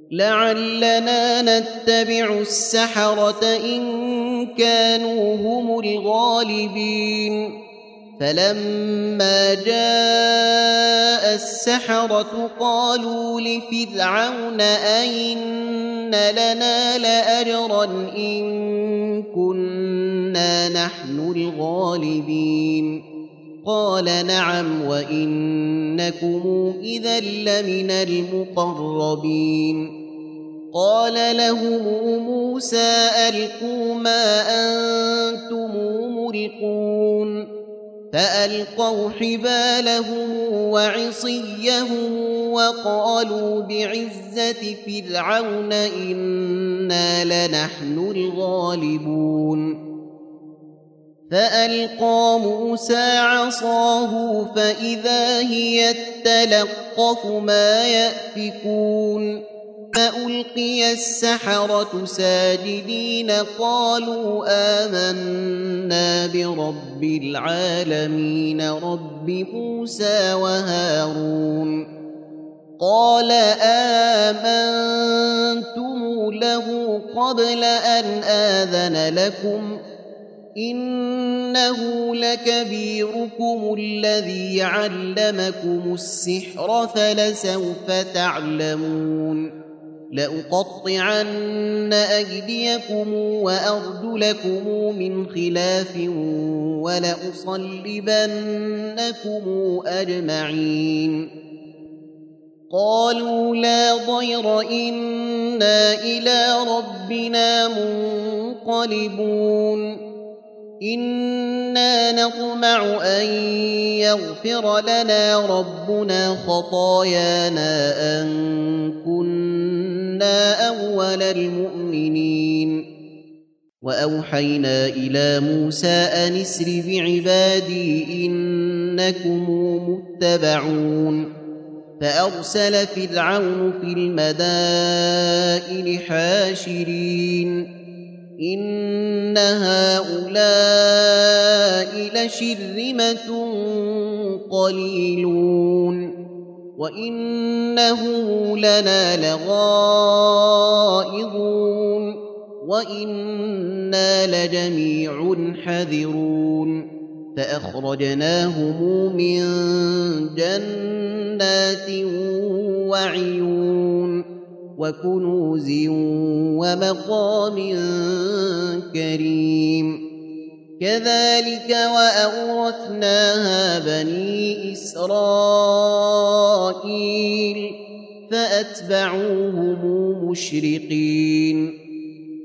لعلنا نتبع السحرة إن كانوا هم الغالبين فلما جاء السحرة قالوا لفرعون أئن لنا لأجرا إن كنا نحن الغالبين قال نعم وإنكم إذا لمن المقربين قال لهم موسى ألقوا ما أنتم ملقون فألقوا حبالهم وعصيهم وقالوا بعزة فرعون إنا لنحن الغالبون فألقى موسى عصاه فإذا هي تلقف ما يأفكون فألقي السحرة ساجدين قالوا آمنا برب العالمين رب موسى وهارون قال آمنتم له قبل أن آذن لكم إنه لكبيركم الذي علمكم السحر فلسوف تعلمون لأقطعن أيديكم وأرجلكم من خلاف ولأصلبنكم أجمعين قالوا لا ضير إنا إلى ربنا منقلبون إنا نطمع أن يغفر لنا ربنا خطايانا أن كنا أول المؤمنين وأوحينا إلى موسى أن اسر بعبادي إنكم متبعون فأرسل فرعون في المدائن حاشرين إن هؤلاء لشرذمة قليلون وإنه لنا لغائظون وإنا لجميع حذرون فأخرجناهم من جنات وعيون وكنوز ومقام كريم كذلك وأورثناها بني إسرائيل فأتبعوهم مشرقين